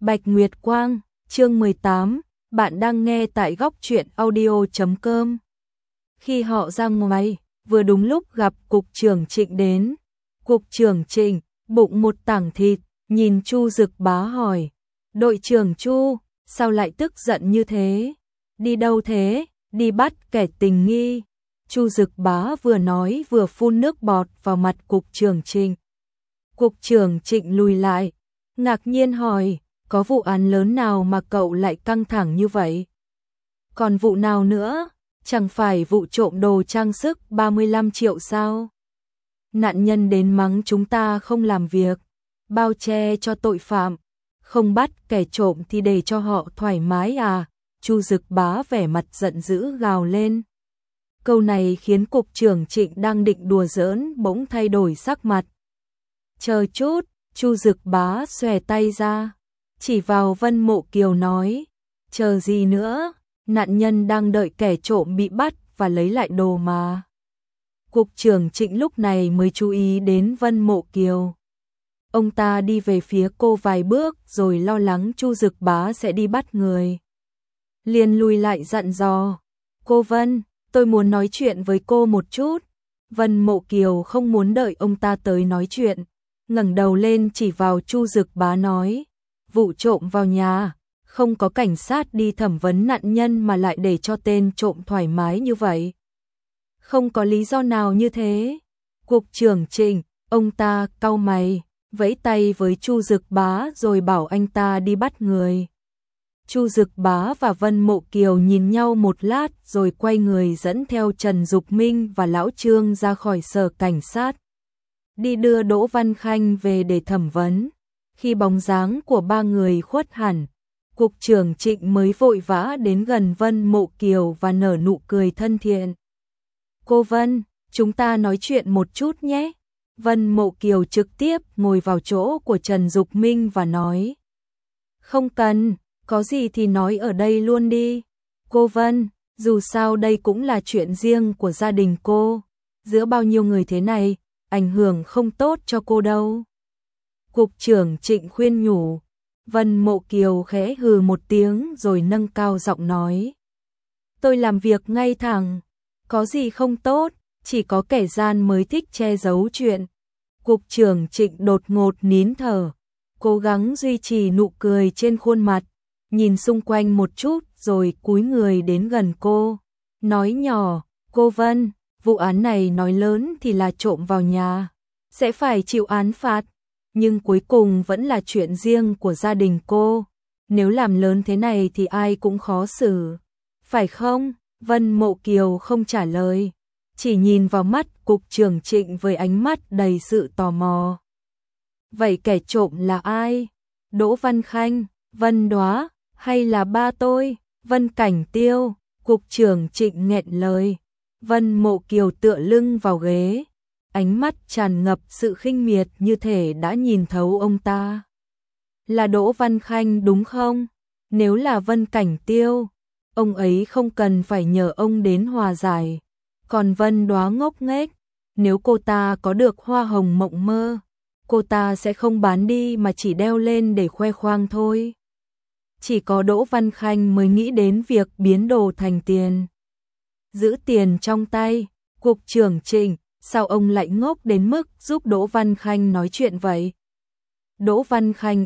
Bạch Nguyệt Quang, chương 18, bạn đang nghe tại góc truyện audio.com. Khi họ ra ngoài, vừa đúng lúc gặp cục trưởng Trịnh đến. Cục trưởng Trịnh, bụng một tảng thịt, nhìn Chu Dực Bá hỏi: "Đội trưởng Chu, sao lại tức giận như thế? Đi đâu thế?" "Đi bắt kẻ tình nghi." Chu Dực Bá vừa nói vừa phun nước bọt vào mặt cục trưởng Trịnh. Cục trưởng Trịnh lùi lại, ngạc nhiên hỏi: "Có vụ án lớn nào mà cậu lại căng thẳng như vậy?" "Còn vụ nào nữa? Chẳng phải vụ trộm đồ trang sức 35 triệu sao? Nạn nhân đến mắng chúng ta không làm việc, bao che cho tội phạm, không bắt kẻ trộm thì để cho họ thoải mái à?" Chu Dực Bá vẻ mặt giận dữ gào lên. Câu này khiến cục trưởng Trịnh đang định đùa giỡn bỗng thay đổi sắc mặt. "Chờ chút." Chu Dực Bá xòe tay ra, chỉ vào Vân Mộ Kiều nói: "Chờ gì nữa, nạn nhân đang đợi kẻ trộm bị bắt và lấy lại đồ mà." Cục trưởng Trịnh lúc này mới chú ý đến Vân Mộ Kiều. Ông ta đi về phía cô vài bước rồi lo lắng Chu Dực Bá sẽ đi bắt người. Liền lùi lại dặn dò: "Cô Vân, tôi muốn nói chuyện với cô một chút." Vân Mộ Kiều không muốn đợi ông ta tới nói chuyện, ngẩng đầu lên chỉ vào Chu Dực Bá nói: "Vụ trộm vào nhà, không có cảnh sát đi thẩm vấn nạn nhân mà lại để cho tên trộm thoải mái như vậy. Không có lý do nào như thế." Cục trưởng Trịnh, ông ta cau mày, vẫy tay với Chu Dực Bá rồi bảo anh ta đi bắt người. Chu Dực Bá và Vân Mộ Kiều nhìn nhau một lát rồi quay người dẫn theo Trần Dục Minh và Lão Trương ra khỏi sở cảnh sát, đi đưa Đỗ Văn Khanh về để thẩm vấn. Khi bóng dáng của ba người khuất hẳn, cục trưởng Trịnh mới vội vã đến gần Vân Mộ Kiều và nở nụ cười thân thiện. "Cô Vân, chúng ta nói chuyện một chút nhé." Vân Mộ Kiều trực tiếp ngồi vào chỗ của Trần Dục Minh và nói: "Không cần, có gì thì nói ở đây luôn đi. Cô Vân, dù sao đây cũng là chuyện riêng của gia đình cô, giữa bao nhiêu người thế này, ảnh hưởng không tốt cho cô đâu." Cục trưởng Trịnh khuyên nhủ. Vân Mộ Kiều khẽ hừ một tiếng rồi nâng cao giọng nói: "Tôi làm việc ngay thẳng, có gì không tốt, chỉ có kẻ gian mới thích che giấu chuyện." Cục trưởng Trịnh đột ngột nín thở, cố gắng duy trì nụ cười trên khuôn mặt, nhìn xung quanh một chút rồi cúi người đến gần cô, nói nhỏ: "Cô Vân, vụ án này nói lớn thì là trộm vào nhà, sẽ phải chịu án phạt, nhưng cuối cùng vẫn là chuyện riêng của gia đình cô, nếu làm lớn thế này thì ai cũng khó xử, phải không?" Vân Mộ Kiều không trả lời, chỉ nhìn vào mắt cục trưởng Trịnh với ánh mắt đầy sự tò mò. "Vậy kẻ trộm là ai? Đỗ Văn Khanh, Vân Đóa, hay là ba tôi, Vân Cảnh Tiêu?" Cục trưởng Trịnh nghẹn lời. Vân Mộ Kiều tựa lưng vào ghế, ánh mắt tràn ngập sự khinh miệt như thể đã nhìn thấu ông ta. "Là Đỗ Văn Khanh đúng không? Nếu là Vân Cảnh Tiêu, ông ấy không cần phải nhờ ông đến hòa giải. Còn Vân Đóa ngốc nghếch, nếu cô ta có được hoa hồng mộng mơ, cô ta sẽ không bán đi mà chỉ đeo lên để khoe khoang thôi. Chỉ có Đỗ Văn Khanh mới nghĩ đến việc biến đồ thành tiền, giữ tiền trong tay." Cục trưởng Trịnh, sao ông lại ngốc đến mức giúp Đỗ Văn Khanh nói chuyện vậy? Đỗ Văn Khanh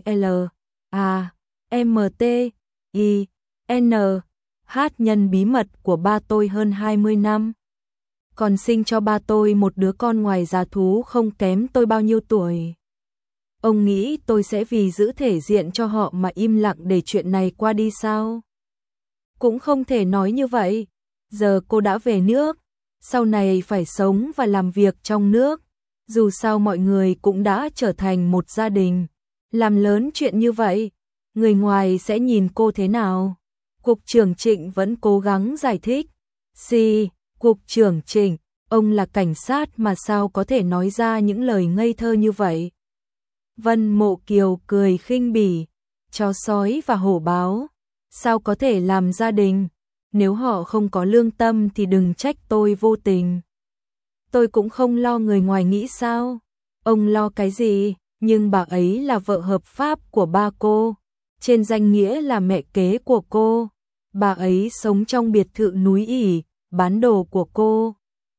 LAMTINH nhân bí mật của ba tôi hơn 20 năm. Còn sinh cho ba tôi một đứa con ngoài giá thú không kém tôi bao nhiêu tuổi. Ông nghĩ tôi sẽ vì giữ thể diện cho họ mà im lặng để chuyện này qua đi sao? Cũng không thể nói như vậy. Giờ cô đã về nước, sau này phải sống và làm việc trong nước. Dù sao mọi người cũng đã trở thành một gia đình. Làm lớn chuyện như vậy, người ngoài sẽ nhìn cô thế nào?" Cục trưởng Trịnh vẫn cố gắng giải thích. Cục trưởng Trịnh, ông là cảnh sát mà sao có thể nói ra những lời ngây thơ như vậy?" Vân Mộ Kiều cười khinh bỉ. "Chó sói và hổ báo, sao có thể làm gia đình? Nếu họ không có lương tâm thì đừng trách tôi vô tình. Tôi cũng không lo người ngoài nghĩ sao. Ông lo cái gì, nhưng bà ấy là vợ hợp pháp của ba cô. trên danh nghĩa là mẹ kế của cô. Bà ấy sống trong biệt thự núi ỉ, bán đồ của cô.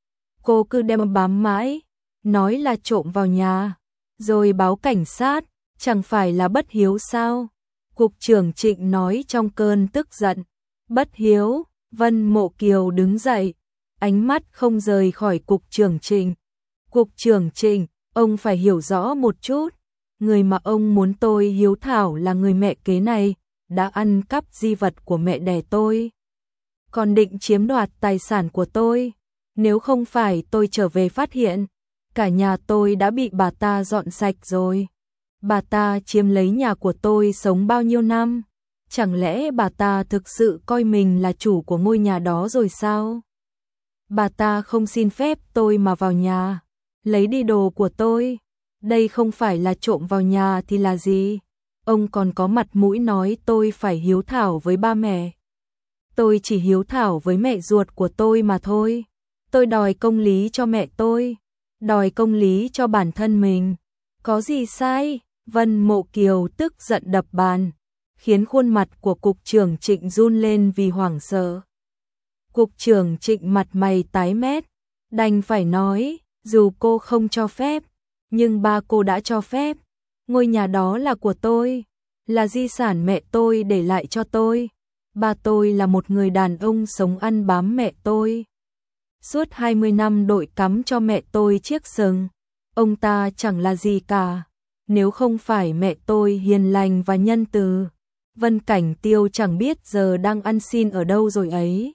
Cô cứ đem bám mãi, nói là trộm vào nhà, rồi báo cảnh sát, chẳng phải là bất hiếu sao? Cục trưởng Trịnh nói trong cơn tức giận. Bất hiếu, Vân Mộ Kiều đứng dậy, ánh mắt không rời khỏi cục trưởng Trịnh. Cục trưởng Trịnh, ông phải hiểu rõ một chút, người mà ông muốn tôi hiếu thảo là người mẹ kế này, đã ăn cắp di vật của mẹ đẻ tôi, còn định chiếm đoạt tài sản của tôi. Nếu không phải tôi trở về phát hiện, cả nhà tôi đã bị bà ta dọn sạch rồi. Bà ta chiếm lấy nhà của tôi sống bao nhiêu năm? Chẳng lẽ bà ta thực sự coi mình là chủ của ngôi nhà đó rồi sao? Bà ta không xin phép tôi mà vào nhà, lấy đi đồ của tôi. Đây không phải là trộm vào nhà thì là gì? Ông còn có mặt mũi nói tôi phải hiếu thảo với ba mẹ. Tôi chỉ hiếu thảo với mẹ ruột của tôi mà thôi. Tôi đòi công lý cho mẹ tôi, đòi công lý cho bản thân mình. Có gì sai? Vân Mộ Kiều tức giận đập bàn, khiến khuôn mặt của cục trưởng Trịnh run lên vì hoảng sợ. Cục trưởng Trịnh mặt mày tái mét, đành phải nói, dù cô không cho phép, nhưng ba cô đã cho phép. Ngôi nhà đó là của tôi, là di sản mẹ tôi để lại cho tôi. Ba tôi là một người đàn ông sống ăn bám mẹ tôi. Suốt 20 năm đội cắm cho mẹ tôi chiếc sừng. Ông ta chẳng là gì cả. Nếu không phải mẹ tôi hiền lành và nhân từ, Vân Cảnh Tiêu chẳng biết giờ đang ăn xin ở đâu rồi ấy.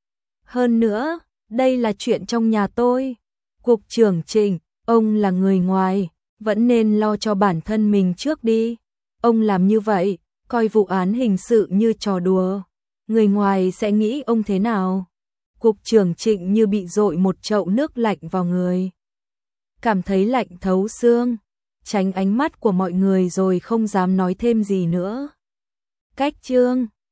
Hơn nữa, đây là chuyện trong nhà tôi. Cục trưởng Trịnh, ông là người ngoài, vẫn nên lo cho bản thân mình trước đi. Ông làm như vậy, coi vụ án hình sự như trò đùa. Người ngoài sẽ nghĩ ông thế nào? Cục trưởng Trịnh như bị dội một chậu nước lạnh vào người. Cảm thấy lạnh thấu xương, tránh ánh mắt của mọi người rồi không dám nói thêm gì nữa. Cách chương